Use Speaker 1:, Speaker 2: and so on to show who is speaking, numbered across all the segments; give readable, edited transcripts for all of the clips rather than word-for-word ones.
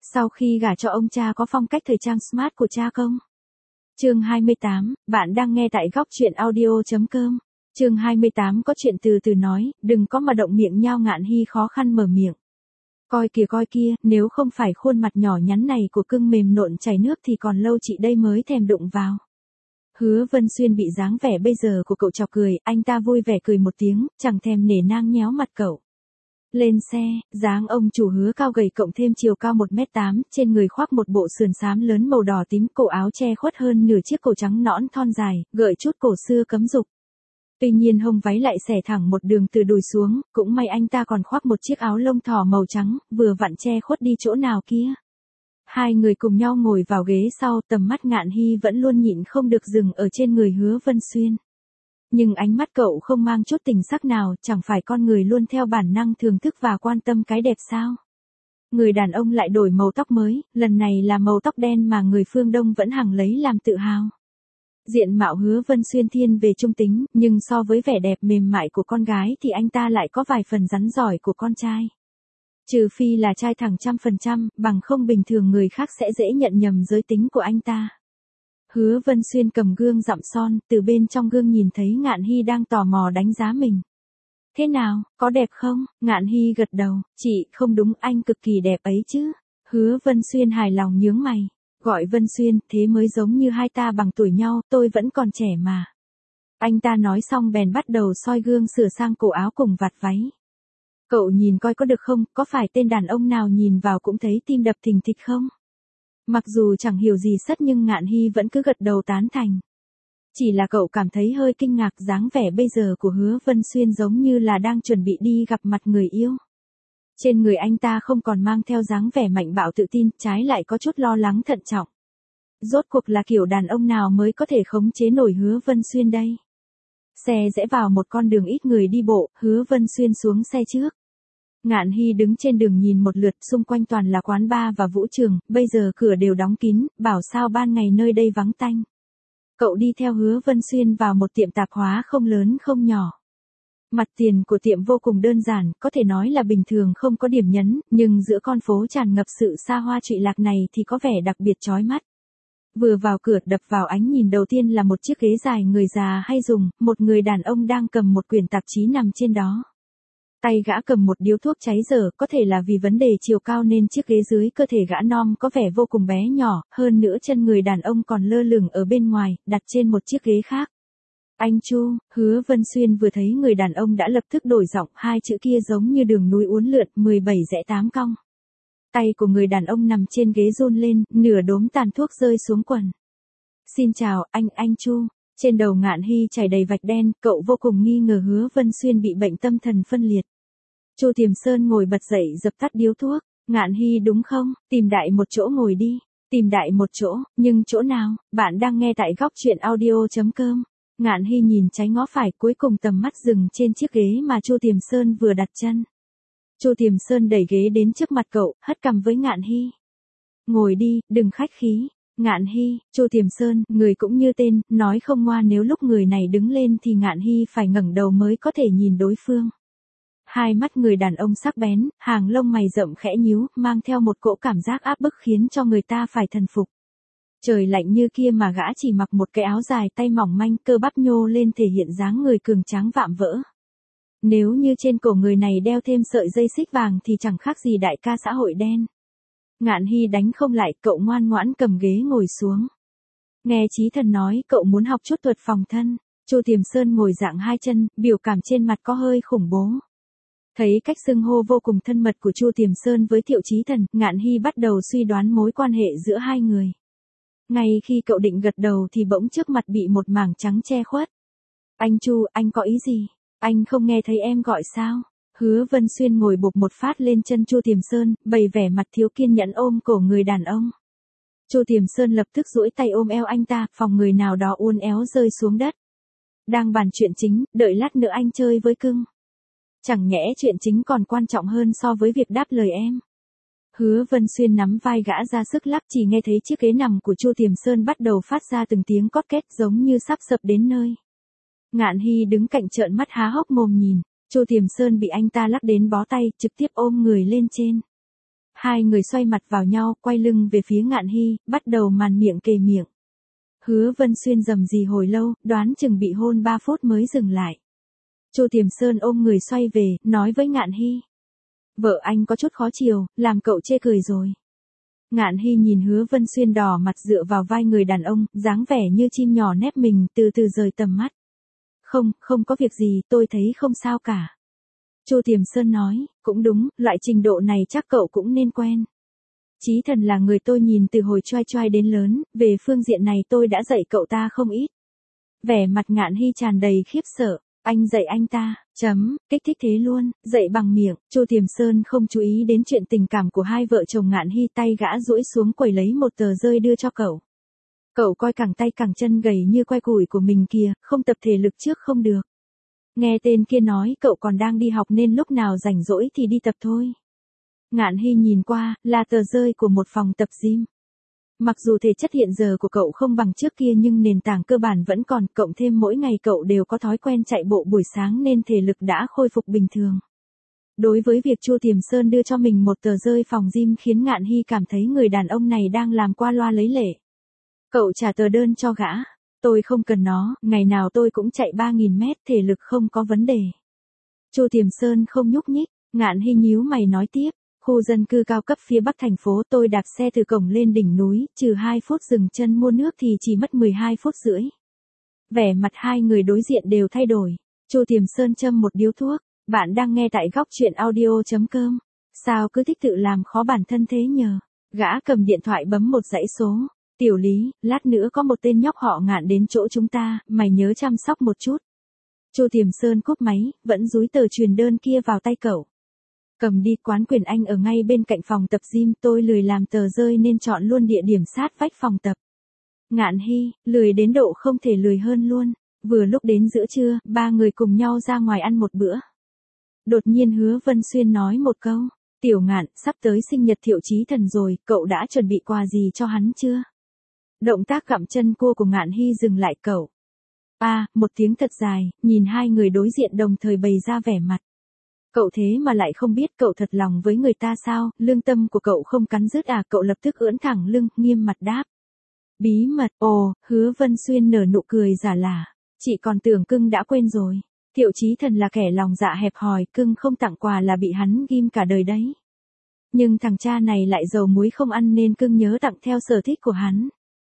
Speaker 1: Sau khi gả cho ông cha có phong cách thời trang smart của cha không? Chương 28, bạn đang nghe tại góc truyện audio.com. Chương 28 có chuyện từ từ nói, đừng có mà động miệng nhao. Ngạn Hy khó khăn mở miệng. Coi kia, nếu không phải khuôn mặt nhỏ nhắn này của cưng mềm nộn chảy nước thì còn lâu chị đây mới thèm đụng vào. Hứa Vân Xuyên bị dáng vẻ bây giờ của cậu chọc cười, anh ta vui vẻ cười một tiếng, chẳng thèm nể nang nhéo mặt cậu. Lên xe, dáng ông chủ Hứa cao gầy cộng thêm chiều cao 1m8, trên người khoác một bộ sườn xám lớn màu đỏ tím, cổ áo che khuất hơn nửa chiếc cổ trắng nõn thon dài, gợi chút cổ xưa cấm dục. Tuy nhiên hông váy lại xẻ thẳng một đường từ đùi xuống, cũng may anh ta còn khoác một chiếc áo lông thỏ màu trắng, vừa vặn che khuất đi chỗ nào kia. Hai người cùng nhau ngồi vào ghế sau, tầm mắt Ngạn Hy vẫn luôn nhịn không được dừng ở trên người Hứa Vân Xuyên. Nhưng ánh mắt cậu không mang chút tình sắc nào, chẳng phải con người luôn theo bản năng thưởng thức và quan tâm cái đẹp sao? Người đàn ông lại đổi màu tóc mới, lần này là màu tóc đen mà người phương Đông vẫn hằng lấy làm tự hào. Diện mạo Hứa Vân Xuyên thiên về trung tính, nhưng so với vẻ đẹp mềm mại của con gái thì anh ta lại có vài phần rắn giỏi của con trai. Trừ phi là trai thẳng 100%, bằng không bình thường người khác sẽ dễ nhận nhầm giới tính của anh ta. Hứa Vân Xuyên cầm gương dặm son, từ bên trong gương nhìn thấy Ngạn Hy đang tò mò đánh giá mình. Thế nào, có đẹp không? Ngạn Hy gật đầu, chị, không đúng, anh cực kỳ đẹp ấy chứ. Hứa Vân Xuyên hài lòng nhướng mày. Gọi Vân Xuyên, thế mới giống như hai ta bằng tuổi nhau, tôi vẫn còn trẻ mà. Anh ta nói xong bèn bắt đầu soi gương sửa sang cổ áo cùng vạt váy. Cậu nhìn coi có được không, có phải tên đàn ông nào nhìn vào cũng thấy tim đập thình thịch không? Mặc dù chẳng hiểu gì sất nhưng Ngạn Hy vẫn cứ gật đầu tán thành. Chỉ là cậu cảm thấy hơi kinh ngạc, dáng vẻ bây giờ của Hứa Vân Xuyên giống như là đang chuẩn bị đi gặp mặt người yêu. Trên người anh ta không còn mang theo dáng vẻ mạnh bạo tự tin, trái lại có chút lo lắng thận trọng. Rốt cuộc là kiểu đàn ông nào mới có thể khống chế nổi Hứa Vân Xuyên đây? Xe rẽ vào một con đường ít người đi bộ, Hứa Vân Xuyên xuống xe trước. Ngạn Hy đứng trên đường nhìn một lượt, xung quanh toàn là quán bar và vũ trường, bây giờ cửa đều đóng kín, bảo sao ban ngày nơi đây vắng tanh. Cậu đi theo Hứa Vân Xuyên vào một tiệm tạp hóa không lớn không nhỏ. Mặt tiền của tiệm vô cùng đơn giản, có thể nói là bình thường không có điểm nhấn, nhưng giữa con phố tràn ngập sự xa hoa trụy lạc này thì có vẻ đặc biệt chói mắt. Vừa vào cửa, đập vào ánh nhìn đầu tiên là một chiếc ghế dài người già hay dùng, một người đàn ông đang cầm một quyển tạp chí nằm trên đó. Tay gã cầm một điếu thuốc cháy dở, có thể là vì vấn đề chiều cao nên chiếc ghế dưới cơ thể gã non có vẻ vô cùng bé nhỏ, hơn nữa chân người đàn ông còn lơ lửng ở bên ngoài, đặt trên một chiếc ghế khác. Anh Chu, Hứa Vân Xuyên vừa thấy người đàn ông đã lập tức đổi giọng, hai chữ kia giống như đường núi uốn lượn, 17 rẽ 8 cong. Tay của người đàn ông nằm trên ghế run lên, nửa đốm tàn thuốc rơi xuống quần. Xin chào, anh Chu. Trên đầu Ngạn Hy chảy đầy vạch đen, cậu vô cùng nghi ngờ Hứa Vân Xuyên bị bệnh tâm thần phân liệt. Chu Tiềm Sơn ngồi bật dậy dập tắt điếu thuốc. Ngạn Hy đúng không, tìm đại một chỗ ngồi đi. Tìm đại một chỗ, nhưng chỗ nào? Bạn đang nghe tại góc truyện audio.com. Ngạn Hy nhìn trái ngó phải, cuối cùng tầm mắt dừng trên chiếc ghế mà Chu Tiềm Sơn vừa đặt chân. Chu Tiềm Sơn đẩy ghế đến trước mặt cậu, hất cằm với Ngạn Hy. Ngồi đi, đừng khách khí. Ngạn Hy, Chu Tiềm Sơn, người cũng như tên, nói không ngoa, nếu lúc người này đứng lên thì Ngạn Hy phải ngẩng đầu mới có thể nhìn đối phương. Hai mắt người đàn ông sắc bén, hàng lông mày rậm khẽ nhíu, mang theo một cỗ cảm giác áp bức khiến cho người ta phải thần phục. Trời lạnh như kia mà gã chỉ mặc một cái áo dài tay mỏng manh, cơ bắp nhô lên thể hiện dáng người cường tráng vạm vỡ. Nếu như trên cổ người này đeo thêm sợi dây xích vàng thì chẳng khác gì đại ca xã hội đen. Ngạn Hy đánh không lại, cậu ngoan ngoãn cầm ghế ngồi xuống. Nghe Chí Thần nói cậu muốn học chút thuật phòng thân. Chu Tiềm Sơn ngồi dạng hai chân, biểu cảm trên mặt có hơi khủng bố. Thấy cách xưng hô vô cùng thân mật của Chu Tiềm Sơn với Thiệu Chí Thần, Ngạn Hy bắt đầu suy đoán mối quan hệ giữa hai người. Ngay khi cậu định gật đầu thì bỗng trước mặt bị một mảng trắng che khuất. Anh Chu, anh có ý gì? Anh không nghe thấy em gọi sao? Hứa Vân Xuyên ngồi bụp một phát lên chân Chu Tiềm Sơn, bày vẻ mặt thiếu kiên nhẫn ôm cổ người đàn ông. Chu Tiềm Sơn lập tức duỗi tay ôm eo anh ta, phòng người nào đó uốn éo rơi xuống đất. Đang bàn chuyện chính, đợi lát nữa anh chơi với cưng. Chẳng nhẽ chuyện chính còn quan trọng hơn so với việc đáp lời em. Hứa Vân Xuyên nắm vai gã ra sức lắc, chỉ nghe thấy chiếc ghế nằm của Chu Tiềm Sơn bắt đầu phát ra từng tiếng cót két giống như sắp sập đến nơi. Ngạn Hy đứng cạnh trợn mắt há hốc mồm nhìn. Chu Tiềm Sơn bị anh ta lắc đến bó tay, trực tiếp ôm người lên trên. Hai người xoay mặt vào nhau, quay lưng về phía Ngạn Hy, bắt đầu màn miệng kề miệng. Hứa Vân Xuyên rầm rì hồi lâu, đoán chừng bị hôn 3 phút mới dừng lại. Chu Tiềm Sơn ôm người xoay về, nói với Ngạn Hy. Vợ anh có chút khó chiều, làm cậu chê cười rồi. Ngạn Hy nhìn Hứa Vân Xuyên đỏ mặt dựa vào vai người đàn ông, dáng vẻ như chim nhỏ nép mình, từ từ rời tầm mắt. Không có việc gì, tôi thấy không sao cả. Chu Tiềm Sơn nói, cũng đúng, loại trình độ này chắc cậu cũng nên quen. Chí Thần là người tôi nhìn từ hồi choai choai đến lớn, về phương diện này tôi đã dạy cậu ta không ít. Vẻ mặt Ngạn Hy tràn đầy khiếp sợ, anh dạy anh ta, kích thích thế luôn, dạy bằng miệng. Chu Tiềm Sơn không chú ý đến chuyện tình cảm của hai vợ chồng Ngạn Hy, tay gã duỗi xuống quầy lấy một tờ rơi đưa cho cậu. Cậu coi cẳng tay cẳng chân gầy như que củi của mình kìa, không tập thể lực trước không được. Nghe tên kia nói cậu còn đang đi học nên lúc nào rảnh rỗi thì đi tập thôi. Ngạn Hy nhìn qua, là tờ rơi của một phòng tập gym. Mặc dù thể chất hiện giờ của cậu không bằng trước kia nhưng nền tảng cơ bản vẫn còn, cộng thêm mỗi ngày cậu đều có thói quen chạy bộ buổi sáng nên thể lực đã khôi phục bình thường. Đối với việc Chu Tiềm Sơn đưa cho mình một tờ rơi phòng gym khiến Ngạn Hy cảm thấy người đàn ông này đang làm qua loa lấy lệ. Cậu trả tờ đơn cho gã. Tôi không cần nó, ngày nào tôi cũng chạy 3.000 mét, thể lực không có vấn đề. Chu Tiềm Sơn không nhúc nhích, Ngạn Hy nhíu mày nói tiếp. Khu dân cư cao cấp phía bắc thành phố tôi đạp xe từ cổng lên đỉnh núi, trừ 2 phút dừng chân mua nước thì chỉ mất 12 phút rưỡi. Vẻ mặt hai người đối diện đều thay đổi. Chu Tiềm Sơn châm một điếu thuốc. Bạn đang nghe tại góc truyện audio.com. Sao cứ thích tự làm khó bản thân thế nhờ? Gã cầm điện thoại bấm một dãy số. Tiểu Lý, lát nữa có một tên nhóc họ Ngạn đến chỗ chúng ta, mày nhớ chăm sóc một chút. Chu Tiềm Sơn cúp máy, vẫn dúi tờ truyền đơn kia vào tay cậu. Cầm đi, quán Quyền Anh ở ngay bên cạnh phòng tập gym, tôi lười làm tờ rơi nên chọn luôn địa điểm sát vách phòng tập. Ngạn Hy, lười đến độ không thể lười hơn luôn. Vừa lúc đến giữa trưa, ba người cùng nhau ra ngoài ăn một bữa. Đột nhiên Hứa Vân Xuyên nói một câu, Tiểu Ngạn, sắp tới sinh nhật Thiệu Chí Thần rồi, cậu đã chuẩn bị quà gì cho hắn chưa? Động tác gặm chân cua của Ngạn Hy dừng lại cậu. Một tiếng thật dài, nhìn hai người đối diện đồng thời bày ra vẻ mặt. Cậu thế mà lại không biết cậu thật lòng với người ta sao, lương tâm của cậu không cắn rứt à? Cậu lập tức ưỡn thẳng lưng, nghiêm mặt đáp. Bí mật, Hứa Vân Xuyên nở nụ cười giả lả. Chị còn tưởng cưng đã quên rồi. Thiệu Chí Thần là kẻ lòng dạ hẹp hòi, cưng không tặng quà là bị hắn ghim cả đời đấy. Nhưng thằng cha này lại dầu muối không ăn nên cưng nhớ tặng theo sở thích của hắn.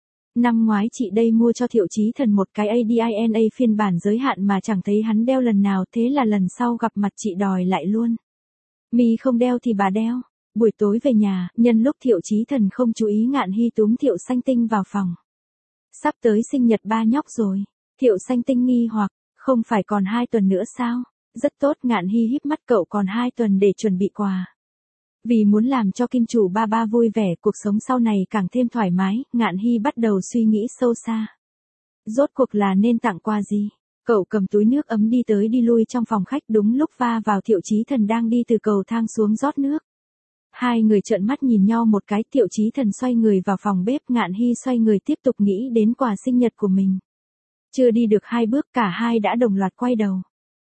Speaker 1: Năm ngoái chị đây mua cho Thiệu Chí Thần một cái ADINA phiên bản giới hạn mà chẳng thấy hắn đeo lần nào, thế là lần sau gặp mặt chị đòi lại luôn. Mi không đeo thì bà đeo. Buổi tối về nhà, nhân lúc Thiệu Chí Thần không chú ý, Ngạn Hy túm Thiệu Xanh Tinh vào phòng. Sắp tới sinh nhật ba nhóc rồi. Thiệu Xanh Tinh nghi hoặc, không phải còn 2 tuần nữa sao? Rất tốt, Ngạn Hy híp mắt, cậu còn 2 tuần để chuẩn bị quà. Vì muốn làm cho kim chủ ba ba vui vẻ, cuộc sống sau này càng thêm thoải mái, Ngạn Hy bắt đầu suy nghĩ sâu xa. Rốt cuộc là nên tặng quà gì? Cậu cầm túi nước ấm đi tới đi lui trong phòng khách, đúng lúc va vào Thiệu Chí Thần đang đi từ cầu thang xuống rót nước. Hai người trợn mắt nhìn nhau một cái, Thiệu Chí Thần xoay người vào phòng bếp, Ngạn Hy xoay người tiếp tục nghĩ đến quà sinh nhật của mình. Chưa đi được 2 bước cả hai đã đồng loạt quay đầu.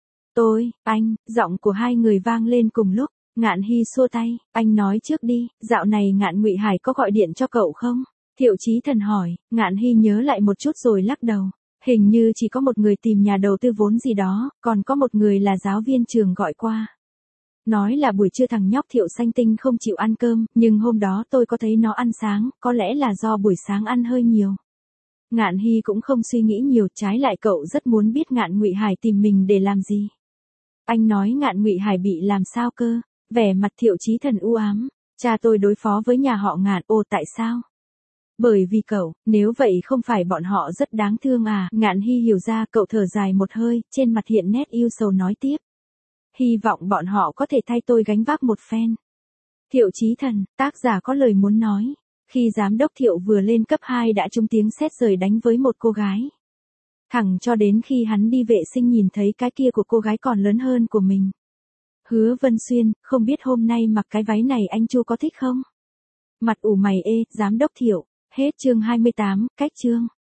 Speaker 1: Anh, giọng của hai người vang lên cùng lúc. Ngạn Hy xua tay, anh nói trước đi, dạo này Ngạn Ngụy Hải có gọi điện cho cậu không? Thiệu Chí Thần hỏi. Ngạn Hy nhớ lại một chút rồi lắc đầu. Hình như chỉ có một người tìm nhà đầu tư vốn gì đó, còn có một người là giáo viên trường gọi qua. Nói là buổi trưa thằng nhóc Thiệu Xanh Tinh không chịu ăn cơm, nhưng hôm đó tôi có thấy nó ăn sáng, có lẽ là do buổi sáng ăn hơi nhiều. Ngạn Hy cũng không suy nghĩ nhiều, trái lại cậu rất muốn biết Ngạn Ngụy Hải tìm mình để làm gì. Anh nói Ngạn Ngụy Hải bị làm sao cơ? Vẻ mặt Thiệu Chí Thần u ám. Cha tôi đối phó với nhà họ Ngạn. Tại sao? Bởi vì cậu, nếu vậy không phải bọn họ rất đáng thương à? Ngạn Hy hiểu ra, cậu thở dài một hơi, trên mặt hiện nét ưu sầu nói tiếp. Hy vọng bọn họ có thể thay tôi gánh vác một phen. Thiệu Chí Thần, tác giả có lời muốn nói. Khi giám đốc Thiệu vừa lên cấp 2 đã trúng tiếng sét rời đánh với một cô gái. Thẳng cho đến khi hắn đi vệ sinh nhìn thấy cái kia của cô gái còn lớn hơn của mình. Hứa Vân Xuyên, không biết hôm nay mặc cái váy này anh Chu có thích không? Mặt ủ mày giám đốc Thiệu. Hết chương 28, cách chương.